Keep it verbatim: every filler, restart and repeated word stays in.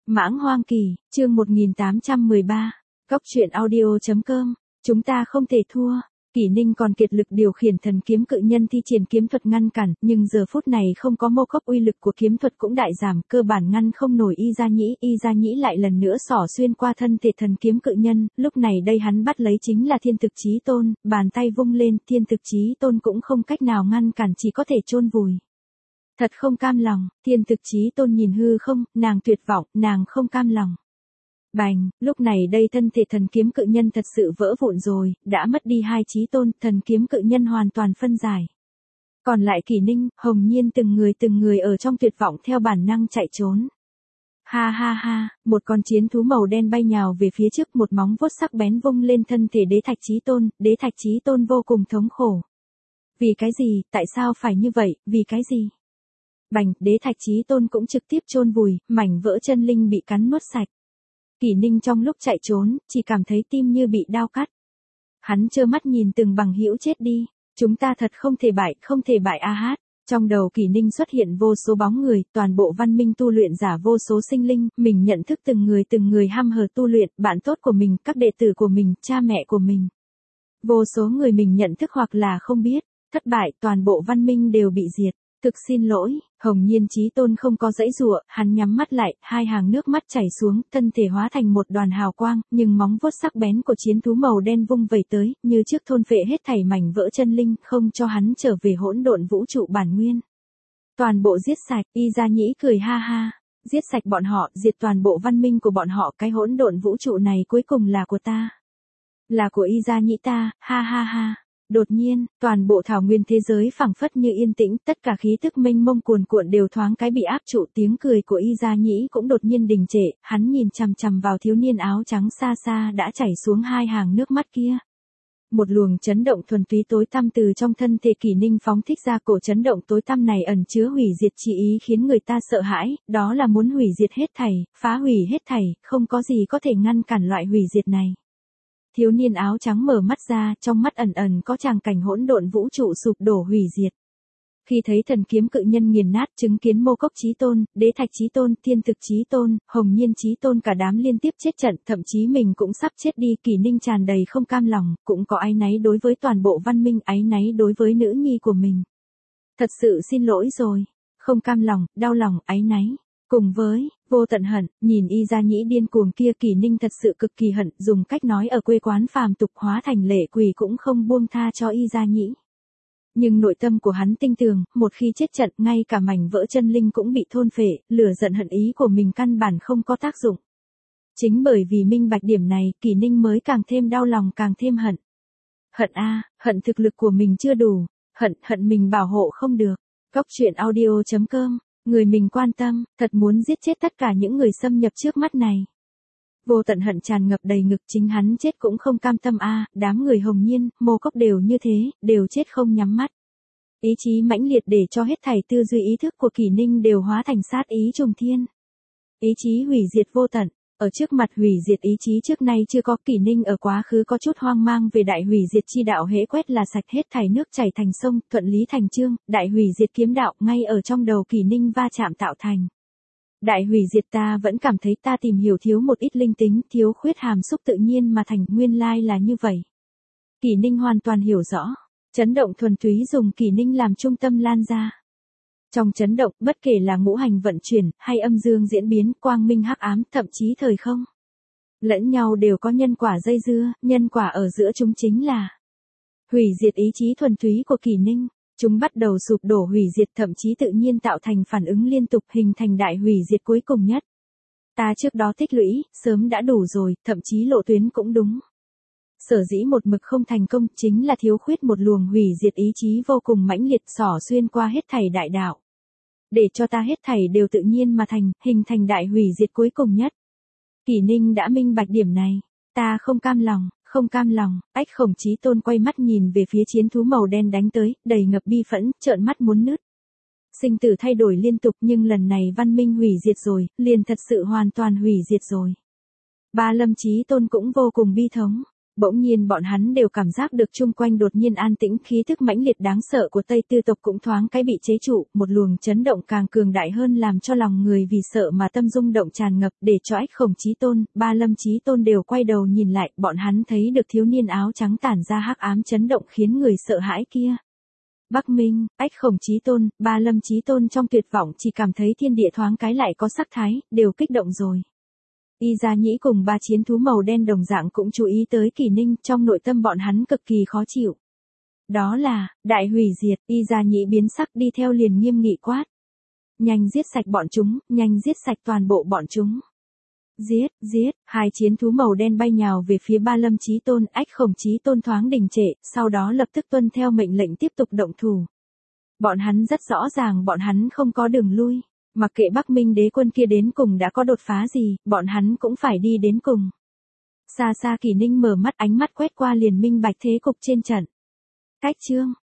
Mãng Hoang Kỳ, chương một nghìn tám trăm mười ba, Cốc truyện audio chấm com, chúng ta không thể thua. Kỷ Ninh còn kiệt lực điều khiển thần kiếm cự nhân thi triển kiếm thuật ngăn cản, nhưng giờ phút này không có Mô Cốc, uy lực của kiếm thuật cũng đại giảm, cơ bản ngăn không nổi Y Gia Nhĩ. Y Gia Nhĩ lại lần nữa xỏ xuyên qua thân thể thần kiếm cự nhân, lúc này đây hắn bắt lấy chính là Thiên Thực Chí Tôn, bàn tay vung lên, Thiên Thực Chí Tôn cũng không cách nào ngăn cản, chỉ có thể chôn vùi. Thật không cam lòng, Thiên Thực Chí Tôn nhìn hư không, nàng tuyệt vọng, nàng không cam lòng. Bành, lúc này đây thân thể thần kiếm cự nhân thật sự vỡ vụn rồi, đã mất đi hai chí tôn, thần kiếm cự nhân hoàn toàn phân giải. Còn lại Kỷ Ninh, Hồng Nhiên từng người từng người ở trong tuyệt vọng theo bản năng chạy trốn. Ha ha ha, một con chiến thú màu đen bay nhào về phía trước, một móng vuốt sắc bén vung lên thân thể Đế Thạch Chí Tôn, Đế Thạch Chí Tôn vô cùng thống khổ. Vì cái gì, tại sao phải như vậy, vì cái gì? Bành, Đế Thạch Chí Tôn cũng trực tiếp chôn vùi, mảnh vỡ chân linh bị cắn nuốt sạch. Kỷ Ninh trong lúc chạy trốn, chỉ cảm thấy tim như bị đao cắt. Hắn trơ mắt nhìn từng bằng hữu chết đi, chúng ta thật không thể bại, không thể bại a hát. Trong đầu Kỷ Ninh xuất hiện vô số bóng người, toàn bộ văn minh tu luyện giả vô số sinh linh, mình nhận thức từng người từng người hăm hở tu luyện, bạn tốt của mình, các đệ tử của mình, cha mẹ của mình. Vô số người mình nhận thức hoặc là không biết, thất bại, toàn bộ văn minh đều bị diệt. Thực xin lỗi, Hồng Nhiên Chí Tôn không có giãy giụa, hắn nhắm mắt lại, hai hàng nước mắt chảy xuống, thân thể hóa thành một đoàn hào quang, nhưng móng vuốt sắc bén của chiến thú màu đen vung vẩy tới, như trước thôn phệ hết thảy mảnh vỡ chân linh, không cho hắn trở về hỗn độn vũ trụ bản nguyên. Toàn bộ giết sạch, Y Gia Nhĩ cười ha ha, giết sạch bọn họ, diệt toàn bộ văn minh của bọn họ, cái hỗn độn vũ trụ này cuối cùng là của ta. Là của Y Gia Nhĩ ta, ha ha ha. Đột nhiên, toàn bộ thảo nguyên thế giới phảng phất như yên tĩnh, tất cả khí tức mênh mông cuồn cuộn đều thoáng cái bị áp trụ, tiếng cười của Y Gia Nhĩ cũng đột nhiên đình trệ, hắn nhìn chằm chằm vào thiếu niên áo trắng xa xa đã chảy xuống hai hàng nước mắt kia. Một luồng chấn động thuần túy tối tăm từ trong thân thể Kỷ Ninh phóng thích ra, cổ chấn động tối tăm này ẩn chứa hủy diệt chi ý khiến người ta sợ hãi, đó là muốn hủy diệt hết thảy, phá hủy hết thảy, không có gì có thể ngăn cản loại hủy diệt này. Thiếu niên áo trắng mở mắt ra, trong mắt ẩn ẩn có tràng cảnh hỗn độn vũ trụ sụp đổ hủy diệt. Khi thấy thần kiếm cự nhân nghiền nát, chứng kiến Mô Cốc Chí Tôn, Đế Thạch Chí Tôn, Thiên Thực Chí Tôn, Hồng Nhiên Chí Tôn cả đám liên tiếp chết trận, thậm chí mình cũng sắp chết đi, Kỷ Ninh tràn đầy không cam lòng, cũng có áy náy đối với toàn bộ văn minh, áy náy đối với nữ nhi của mình. Thật sự xin lỗi rồi, không cam lòng, đau lòng, áy náy. Cùng với, vô tận hận, nhìn Y Gia Nhĩ điên cuồng kia, Kỷ Ninh thật sự cực kỳ hận, dùng cách nói ở quê quán phàm tục hóa thành lệ quỷ cũng không buông tha cho Y Gia Nhĩ. Nhưng nội tâm của hắn tinh tường, một khi chết trận, ngay cả mảnh vỡ chân linh cũng bị thôn phệ, lửa giận hận ý của mình căn bản không có tác dụng. Chính bởi vì minh bạch điểm này, Kỷ Ninh mới càng thêm đau lòng, càng thêm hận. Hận a, hận thực lực của mình chưa đủ, hận, hận mình bảo hộ không được. Cốc truyện audio chấm com, người mình quan tâm, thật muốn giết chết tất cả những người xâm nhập trước mắt này. Vô tận hận tràn ngập đầy ngực, chính hắn chết cũng không cam tâm a, đám người Hồng Nhiên, Mô Cốc đều như thế, đều chết không nhắm mắt. Ý chí mãnh liệt để cho hết thảy tư duy ý thức của Kỷ Ninh đều hóa thành sát ý trùng thiên. Ý chí hủy diệt vô tận, ở trước mặt hủy diệt ý chí trước nay chưa có, Kỷ Ninh ở quá khứ có chút hoang mang về đại hủy diệt chi đạo, hễ quét là sạch hết thảy nước chảy thành sông, thuận lý thành chương, đại hủy diệt kiếm đạo ngay ở trong đầu Kỷ Ninh va chạm tạo thành. Đại hủy diệt ta vẫn cảm thấy ta tìm hiểu thiếu một ít linh tính, thiếu khuyết hàm xúc tự nhiên mà thành, nguyên lai là như vậy. Kỷ Ninh hoàn toàn hiểu rõ, chấn động thuần túy dùng Kỷ Ninh làm trung tâm lan ra. Trong chấn động, bất kể là ngũ hành vận chuyển, hay âm dương diễn biến, quang minh hắc ám, thậm chí thời không, lẫn nhau đều có nhân quả dây dưa, nhân quả ở giữa chúng chính là hủy diệt ý chí thuần túy của Kỷ Ninh. Chúng bắt đầu sụp đổ hủy diệt, thậm chí tự nhiên tạo thành phản ứng liên tục, hình thành đại hủy diệt cuối cùng nhất. Ta trước đó tích lũy, sớm đã đủ rồi, thậm chí lộ tuyến cũng đúng. Sở dĩ một mực không thành công, chính là thiếu khuyết một luồng hủy diệt ý chí vô cùng mãnh liệt, xỏ xuyên qua hết thảy đại đạo. Để cho ta hết thảy đều tự nhiên mà thành, hình thành đại hủy diệt cuối cùng nhất. Kỷ Ninh đã minh bạch điểm này. Ta không cam lòng, không cam lòng, ách Khổng Chí Tôn quay mắt nhìn về phía chiến thú màu đen đánh tới, đầy ngập bi phẫn, trợn mắt muốn nứt. Sinh tử thay đổi liên tục, nhưng lần này văn minh hủy diệt rồi, liền thật sự hoàn toàn hủy diệt rồi. Ba Lâm Chí Tôn cũng vô cùng bi thống. Bỗng nhiên bọn hắn đều cảm giác được chung quanh đột nhiên an tĩnh, khí thức mãnh liệt đáng sợ của Tây Tư tộc cũng thoáng cái bị chế trụ, một luồng chấn động càng cường đại hơn làm cho lòng người vì sợ mà tâm rung động tràn ngập, để cho Ách Khổng Chí Tôn, Ba Lâm Chí Tôn đều quay đầu nhìn lại, bọn hắn thấy được thiếu niên áo trắng tản ra hắc ám chấn động khiến người sợ hãi kia. Bắc Minh, Ách Khổng Chí Tôn, Ba Lâm Chí Tôn trong tuyệt vọng chỉ cảm thấy thiên địa thoáng cái lại có sắc thái, đều kích động rồi. Y Gia Nhĩ cùng ba chiến thú màu đen đồng dạng cũng chú ý tới Kỷ Ninh, trong nội tâm bọn hắn cực kỳ khó chịu. Đó là, đại hủy diệt, Y Gia Nhĩ biến sắc đi theo liền nghiêm nghị quát. Nhanh giết sạch bọn chúng, nhanh giết sạch toàn bộ bọn chúng. Giết, giết, hai chiến thú màu đen bay nhào về phía Ba Lâm Chí Tôn, Ách Khổng Chí Tôn thoáng đình trệ, sau đó lập tức tuân theo mệnh lệnh tiếp tục động thủ. Bọn hắn rất rõ ràng bọn hắn không có đường lui. Mặc kệ Bắc Minh đế quân kia đến cùng đã có đột phá gì, bọn hắn cũng phải đi đến cùng. Xa xa Kỷ Ninh mở mắt, ánh mắt quét qua liền minh bạch thế cục trên trận. Cách chương,